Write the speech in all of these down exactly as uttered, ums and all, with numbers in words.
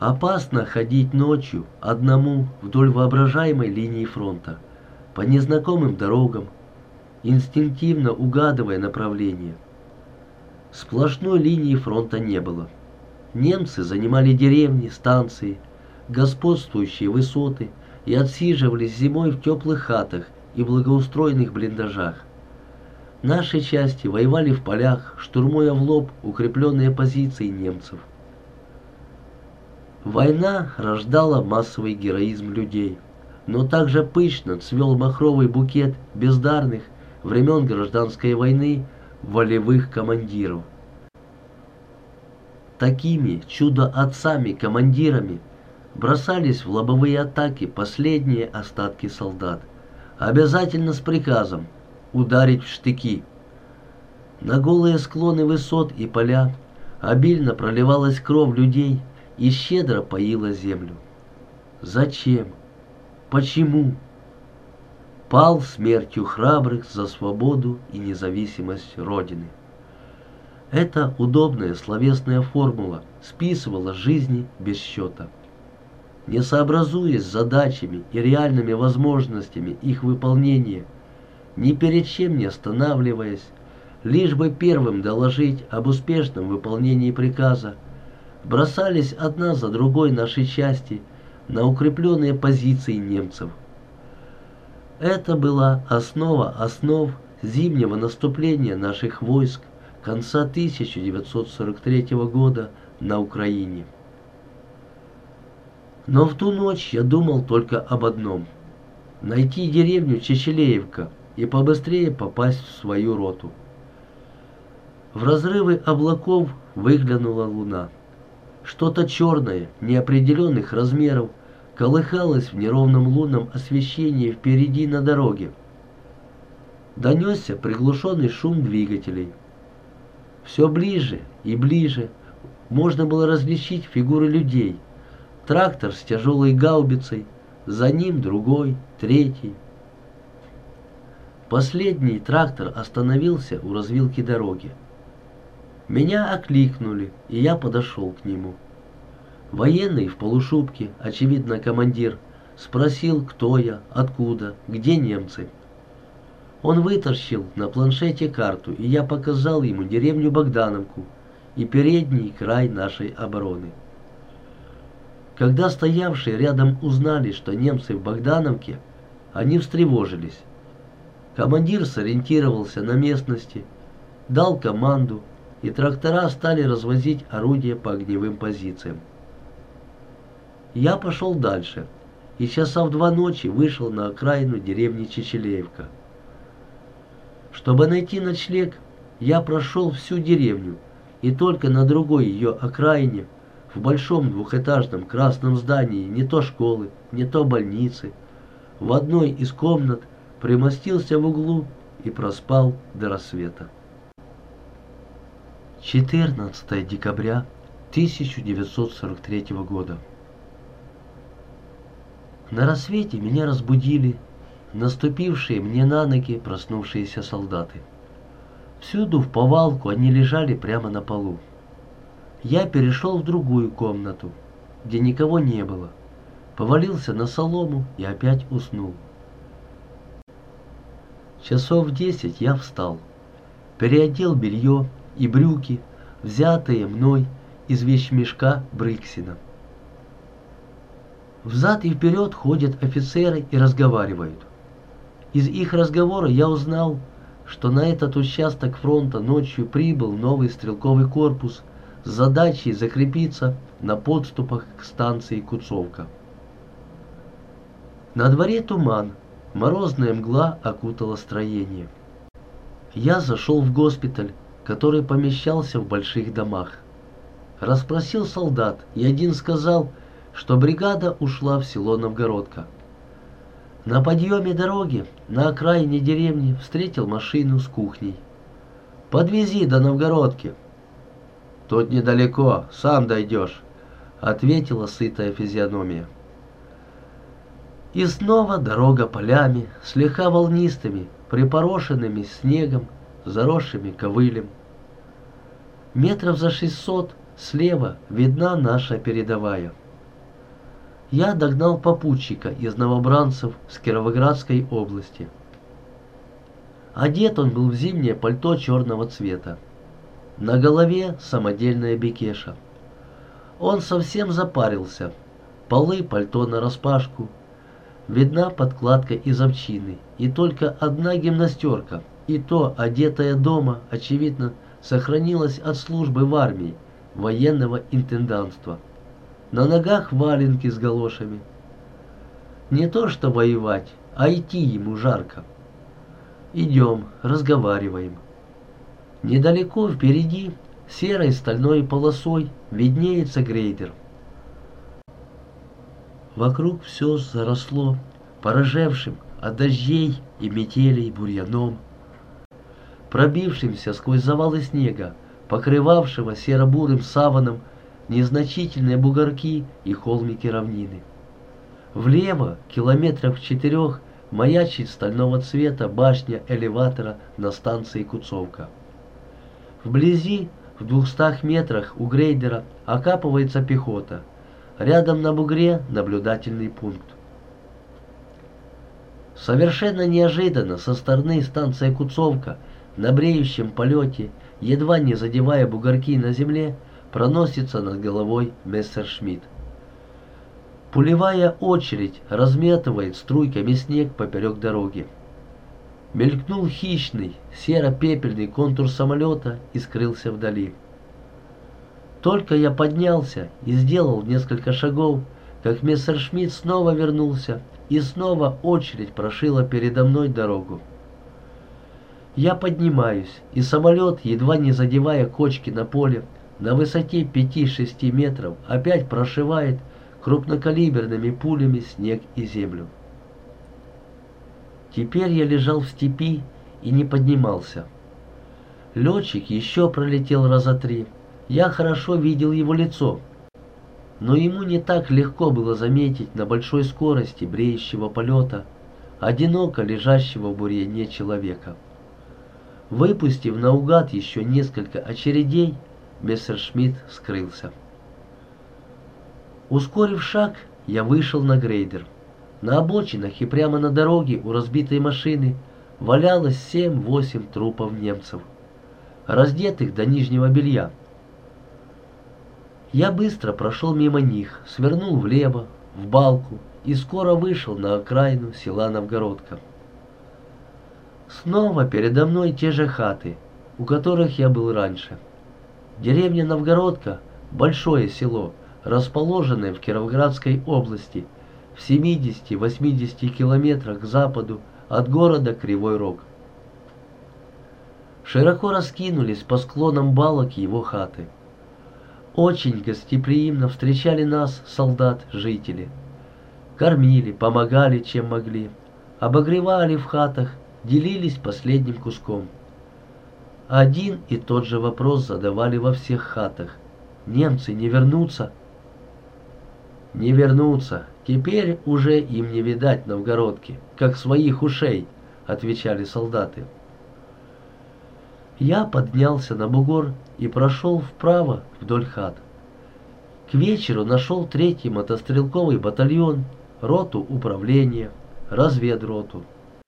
Опасно ходить ночью одному вдоль воображаемой линии фронта, по незнакомым дорогам, инстинктивно угадывая направление. Сплошной линии фронта не было. Немцы занимали деревни, станции, господствующие высоты и отсиживались зимой в теплых хатах и благоустроенных блиндажах. Наши части воевали в полях, штурмуя в лоб укрепленные позиции немцев. Война рождала массовый героизм людей, но также пышно цвел махровый букет бездарных времен гражданской войны волевых командиров. Такими чудо-отцами-командирами бросались в лобовые атаки последние остатки солдат, обязательно с приказом ударить в штыки. На голые склоны высот и поля обильно проливалась кровь людей и щедро поила землю. Зачем? Почему? Пал смертью храбрых за свободу и независимость Родины. Эта удобная словесная формула списывала жизни без счета. Не сообразуясь с задачами и реальными возможностями их выполнения, ни перед чем не останавливаясь, лишь бы первым доложить об успешном выполнении приказа, бросались одна за другой наши части на укрепленные позиции немцев. Это была основа основ зимнего наступления наших войск конца тысяча девятьсот сорок третьего года на Украине. Но в ту ночь я думал только об одном — найти деревню Чечелеевка и побыстрее попасть в свою роту. В разрывы облаков выглянула луна. Что-то черное, неопределенных размеров, колыхалось в неровном лунном освещении впереди на дороге. Донесся приглушенный шум двигателей. Все ближе и ближе можно было различить фигуры людей. Трактор с тяжелой гаубицей, за ним другой, третий. Последний трактор остановился у развилки дороги. Меня окликнули, и я подошел к нему. Военный в полушубке, очевидно командир, спросил, кто я, откуда, где немцы. Он вытащил на планшете карту, и я показал ему деревню Богдановку и передний край нашей обороны. Когда стоявшие рядом узнали, что немцы в Богдановке, они встревожились. Командир сориентировался на местности, дал команду, и трактора стали развозить орудия по огневым позициям. Я пошел дальше, и часа в два ночи вышел на окраину деревни Чечелеевка. Чтобы найти ночлег, я прошел всю деревню, и только на другой ее окраине, в большом двухэтажном красном здании, не то школы, не то больницы, в одной из комнат примостился в углу и проспал до рассвета. четырнадцатое декабря тысяча девятьсот сорок третьего года. На рассвете меня разбудили наступившие мне на ноги проснувшиеся солдаты. Всюду в повалку они лежали прямо на полу. Я перешел в другую комнату, где никого не было, повалился на солому и опять уснул. Часов в десять я встал, переодел белье и брюки, взятые мной из вещмешка Брыксина. Взад и вперед ходят офицеры и разговаривают. Из их разговора я узнал, что на этот участок фронта ночью прибыл новый стрелковый корпус с задачей закрепиться на подступах к станции Куцовка. На дворе туман, морозная мгла окутала строение. Я зашел в госпиталь, который помещался в больших домах. Расспросил солдат, и один сказал, что бригада ушла в село Новгородка. На подъеме дороги на окраине деревни встретил машину с кухней. «Подвези до Новгородки». «Тут недалеко, сам дойдешь», — ответила сытая физиономия. И снова дорога полями, слегка волнистыми, припорошенными снегом, заросшими ковылем. Метров за шестьсот слева видна наша передовая. Я догнал попутчика из новобранцев с Кировоградской области. Одет он был в зимнее пальто черного цвета. На голове самодельная бекеша. Он совсем запарился. Полы пальто нараспашку. Видна подкладка из овчины. И только одна гимнастерка, и то одетая дома, очевидно, сохранилась от службы в армии, военного интендантства. На ногах валенки с галошами. Не то что воевать, а идти ему жарко. Идем, разговариваем. Недалеко впереди, серой стальной полосой, виднеется грейдер. Вокруг все заросло порожевшим от дождей и метелей бурьяном, пробившимся сквозь завалы снега, покрывавшего серо-бурым саваном незначительные бугорки и холмики равнины. Влево, километрах в четырех, маячит стального цвета башня элеватора на станции Куцовка. Вблизи, в двухстах метрах у грейдера, окапывается пехота. Рядом на бугре наблюдательный пункт. Совершенно неожиданно со стороны станции Куцовка на бреющем полете, едва не задевая бугорки на земле, проносится над головой Мессершмитт. Пулевая очередь разметывает струйками снег поперек дороги. Мелькнул хищный, серо-пепельный контур самолета и скрылся вдали. Только я поднялся и сделал несколько шагов, как Мессершмитт снова вернулся, и снова очередь прошила передо мной дорогу. Я поднимаюсь, и самолет, едва не задевая кочки на поле, на высоте пяти-шести метров опять прошивает крупнокалиберными пулями снег и землю. Теперь я лежал в степи и не поднимался. Летчик еще пролетел раза три. Я хорошо видел его лицо, но ему не так легко было заметить на большой скорости бреющего полета одиноко лежащего в бурьяне человека. Выпустив наугад еще несколько очередей, Мессершмитт скрылся. Ускорив шаг, я вышел на грейдер. На обочинах и прямо на дороге у разбитой машины валялось семь-восемь трупов немцев, раздетых до нижнего белья. Я быстро прошел мимо них, свернул влево, в балку, и скоро вышел на окраину села Новгородка. Снова передо мной те же хаты, у которых я был раньше. Деревня Новгородка – большое село, расположенное в Кировоградской области, в семидесяти-восьмидесяти километрах к западу от города Кривой Рог. Широко раскинулись по склонам балок его хаты. Очень гостеприимно встречали нас солдат-жители. Кормили, помогали, чем могли, обогревали в хатах, делились последним куском. Один и тот же вопрос задавали во всех хатах. Немцы не вернутся? Не вернутся. Теперь уже им не видать Новгородки, как своих ушей, отвечали солдаты. Я поднялся на бугор и прошел вправо вдоль хат. К вечеру нашел третий мотострелковый батальон, роту управления, разведроту.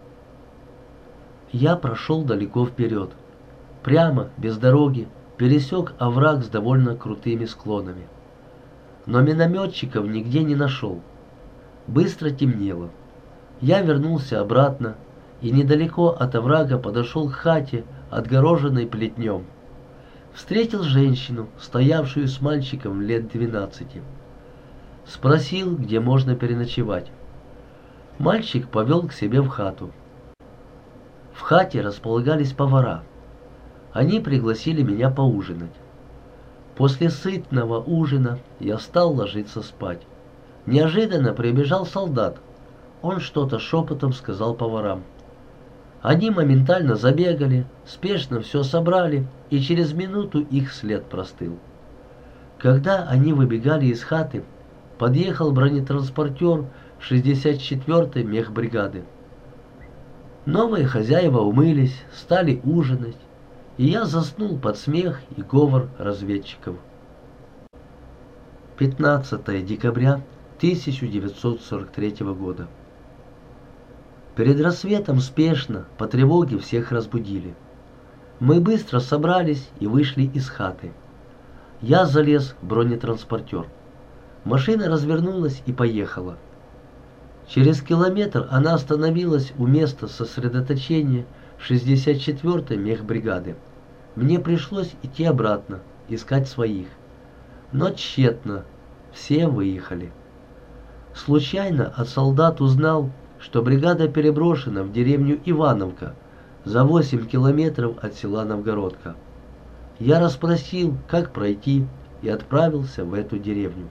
Я прошел далеко вперед, прямо, без дороги, пересек овраг с довольно крутыми склонами. Но минометчиков нигде не нашел. Быстро темнело. Я вернулся обратно и недалеко от оврага подошел к хате, отгороженной плетнем. Встретил женщину, стоявшую с мальчиком лет двенадцати. Спросил, где можно переночевать. Мальчик повел к себе в хату. В хате располагались повара. Они пригласили меня поужинать. После сытного ужина я стал ложиться спать. Неожиданно прибежал солдат. Он что-то шепотом сказал поварам. Они моментально забегали, спешно все собрали, и через минуту их след простыл. Когда они выбегали из хаты, подъехал бронетранспортер шестьдесят четвёртой мехбригады. Новые хозяева умылись, стали ужинать, и я заснул под смех и говор разведчиков. пятнадцатое декабря тысяча девятьсот сорок третьего года. Перед рассветом спешно, по тревоге всех разбудили. Мы быстро собрались и вышли из хаты. Я залез в бронетранспортер. Машина развернулась и поехала. Через километр она остановилась у места сосредоточения шестьдесят четвёртой мехбригады. Мне пришлось идти обратно, искать своих. Но тщетно, все выехали. Случайно от солдат узнал, что бригада переброшена в деревню Ивановка, за восемь километров от села Новгородка. Я расспросил, как пройти, и отправился в эту деревню.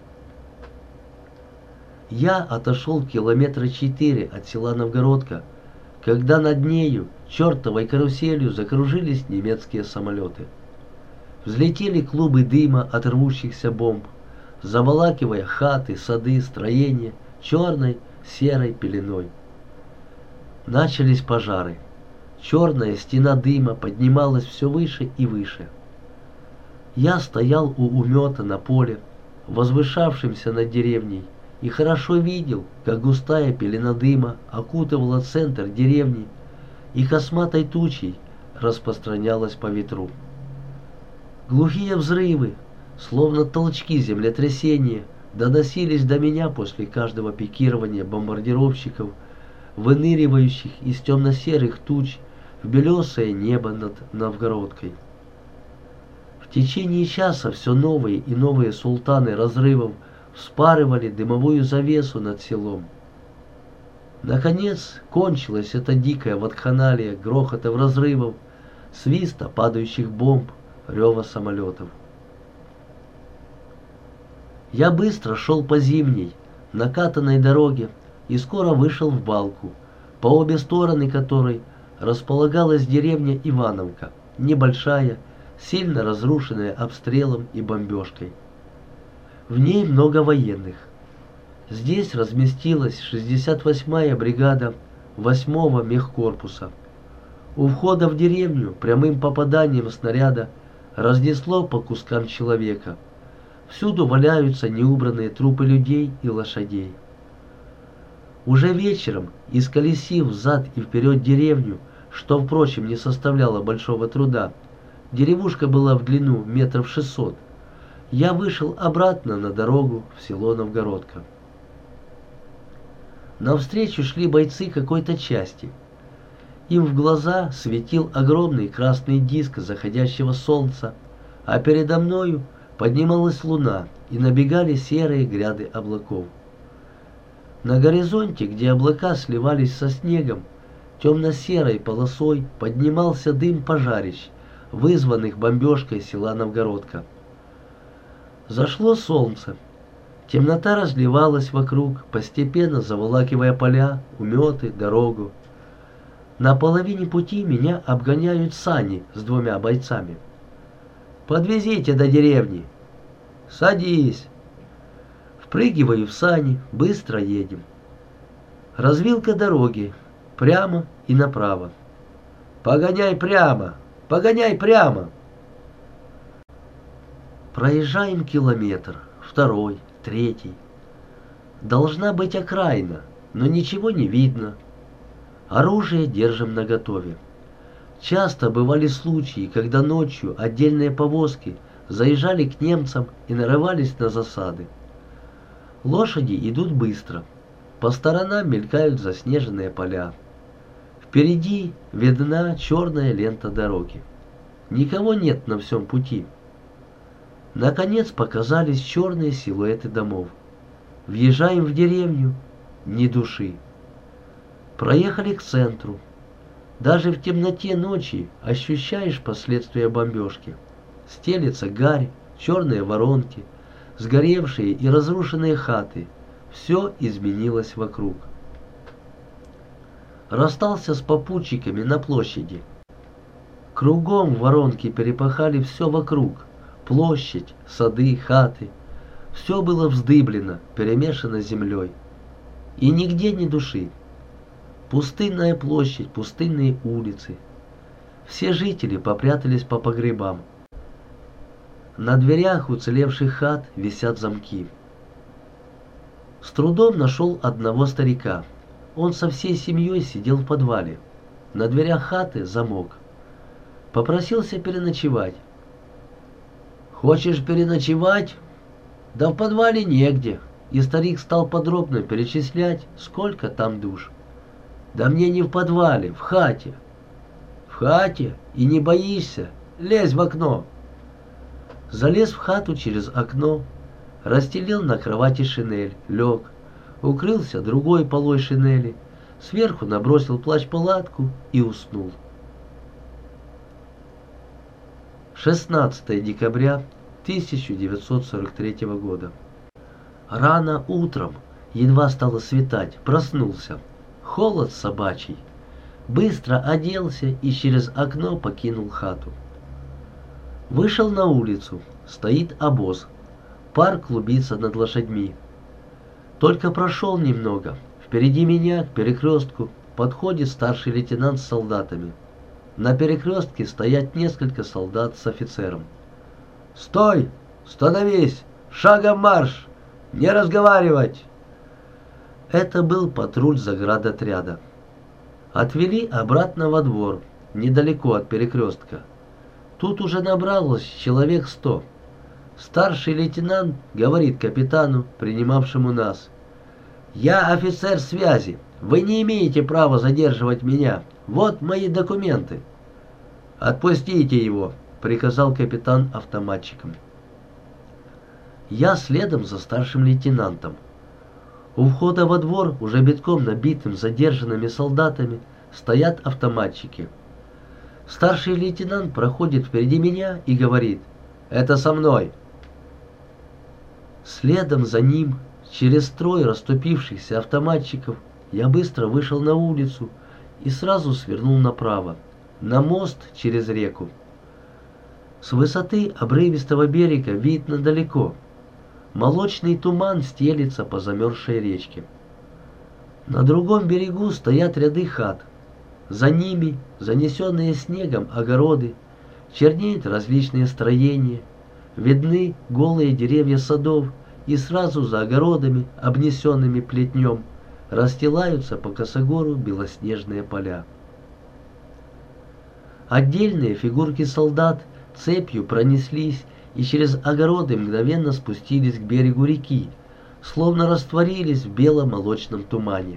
Я отошел километра четыре от села Новгородка, когда над нею чертовой каруселью закружились немецкие самолеты. Взлетели клубы дыма от рвущихся бомб, заволакивая хаты, сады, строения черной серой пеленой. Начались пожары. Черная стена дыма поднималась все выше и выше. Я стоял у умета на поле, возвышавшемся над деревней, и хорошо видел, как густая пелена дыма окутывала центр деревни и косматой тучей распространялась по ветру. Глухие взрывы, словно толчки землетрясения, доносились до меня после каждого пикирования бомбардировщиков, выныривающих из темно-серых туч в белесое небо над Новгородкой. В течение часа все новые и новые султаны разрывов вспарывали дымовую завесу над селом. Наконец кончилась эта дикая вакханалия грохотов разрывов, свиста падающих бомб, рева самолетов. Я быстро шел по зимней, накатанной дороге и скоро вышел в балку, по обе стороны которой располагалась деревня Ивановка, небольшая, сильно разрушенная обстрелом и бомбежкой. В ней много военных. Здесь разместилась шестьдесят восьмая бригада восьмого мехкорпуса. У входа в деревню прямым попаданием снаряда разнесло по кускам человека. Всюду валяются неубранные трупы людей и лошадей. Уже вечером, исколесив взад и вперед деревню, что, впрочем, не составляло большого труда, деревушка была в длину метров шестьсот, я вышел обратно на дорогу в село Новгородка. Навстречу шли бойцы какой-то части. Им в глаза светил огромный красный диск заходящего солнца, а передо мною поднималась луна и набегали серые гряды облаков. На горизонте, где облака сливались со снегом, темно-серой полосой поднимался дым пожарищ, вызванных бомбежкой села Новгородка. Зашло солнце. Темнота разливалась вокруг, постепенно заволакивая поля, уметы, дорогу. На половине пути меня обгоняют сани с двумя бойцами. «Подвезите до деревни». «Садись». Впрыгиваю в сани, быстро едем. Развилка дороги, прямо и направо. «Погоняй прямо! Погоняй прямо!» Проезжаем километр, второй, третий. Должна быть окраина, но ничего не видно. Оружие держим наготове. Часто бывали случаи, когда ночью отдельные повозки заезжали к немцам и нарывались на засады. Лошади идут быстро. По сторонам мелькают заснеженные поля. Впереди видна черная лента дороги. Никого нет на всем пути. Наконец показались черные силуэты домов. Въезжаем в деревню, ни души. Проехали к центру. Даже в темноте ночи ощущаешь последствия бомбежки. Стелется гарь, черные воронки, сгоревшие и разрушенные хаты. Все изменилось вокруг. Расстался с попутчиками на площади. Кругом воронки перепахали все вокруг. Площадь, сады, хаты. Все было вздыблено, перемешано с землей. И нигде ни души. Пустынная площадь, пустынные улицы. Все жители попрятались по погребам. На дверях уцелевших хат висят замки. С трудом нашел одного старика. Он со всей семьей сидел в подвале. На дверях хаты замок. Попросился переночевать. «Хочешь переночевать? Да в подвале негде». И старик стал подробно перечислять, сколько там душ. «Да мне не в подвале, в хате». «В хате? И не боишься? Лезь в окно». Залез в хату через окно, расстелил на кровати шинель, лег, укрылся другой полой шинели, сверху набросил плащ-палатку и уснул. шестнадцатое декабря тысяча девятьсот сорок третьего года. Рано утром, едва стало светать, проснулся. Холод собачий. Быстро оделся и через окно покинул хату. Вышел на улицу. Стоит обоз. Пар клубится над лошадьми. Только прошел немного. Впереди меня, к перекрестку, подходит старший лейтенант с солдатами. На перекрестке стоят несколько солдат с офицером. «Стой! Становись! Шагом марш! Не разговаривать!» Это был патруль заградотряда. Отвели обратно во двор, недалеко от перекрестка. Тут уже набралось человек сто. Старший лейтенант говорит капитану, принимавшему нас: «Я офицер связи. Вы не имеете права задерживать меня. Вот мои документы». «Отпустите его», — приказал капитан автоматчикам. Я следом за старшим лейтенантом. У входа во двор, уже битком набитым задержанными солдатами, стоят автоматчики. Старший лейтенант проходит впереди меня и говорит: «Это со мной». Следом за ним, через строй расступившихся автоматчиков, я быстро вышел на улицу и сразу свернул направо, на мост через реку. С высоты обрывистого берега видно далеко. Молочный туман стелится по замерзшей речке. На другом берегу стоят ряды хат. За ними занесенные снегом огороды, чернеют различные строения, видны голые деревья садов, и сразу за огородами, обнесенными плетнем, расстилаются по косогору белоснежные поля. Отдельные фигурки солдат цепью пронеслись и через огороды мгновенно спустились к берегу реки, словно растворились в бело-молочном тумане.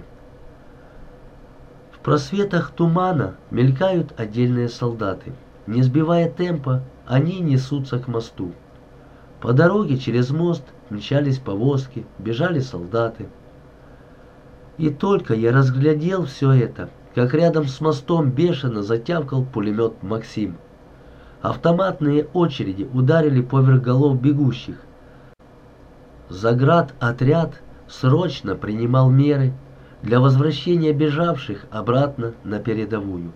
В просветах тумана мелькают отдельные солдаты. Не сбивая темпа, они несутся к мосту. По дороге через мост мчались повозки, бежали солдаты. И только я разглядел все это, как рядом с мостом бешено затявкал пулемет «Максим». Автоматные очереди ударили поверх голов бегущих. Заградотряд срочно принимал меры для возвращения бежавших обратно на передовую.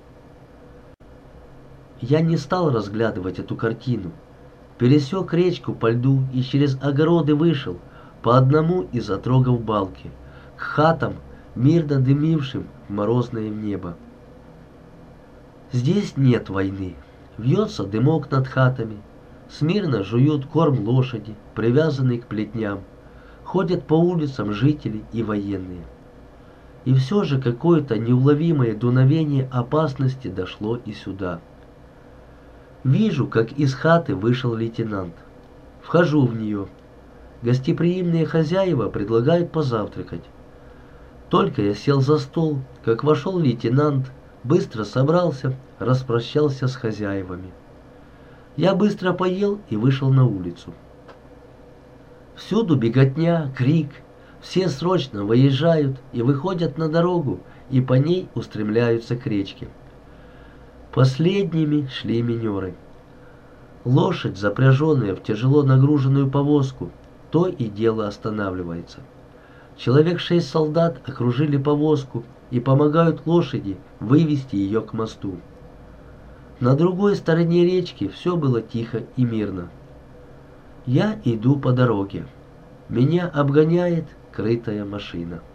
Я не стал разглядывать эту картину. Пересек речку по льду и через огороды вышел по одному из отрогов балки к хатам, мирно дымившим в морозное небо. Здесь нет войны. Вьется дымок над хатами. Смирно жуют корм лошади, привязанные к плетням. Ходят по улицам жители и военные. И все же какое-то неуловимое дуновение опасности дошло и сюда. Вижу, как из хаты вышел лейтенант. Вхожу в нее. Гостеприимные хозяева предлагают позавтракать. Только я сел за стол, как вошел лейтенант, быстро собрался, распрощался с хозяевами. Я быстро поел и вышел на улицу. Всюду беготня, крик. Все срочно выезжают и выходят на дорогу, и по ней устремляются к речке. Последними шли минеры. Лошадь, запряженная в тяжело нагруженную повозку, то и дело останавливается. Человек шесть солдат окружили повозку и помогают лошади вывести ее к мосту. На другой стороне речки все было тихо и мирно. Я иду по дороге. Меня обгоняет крытая машина.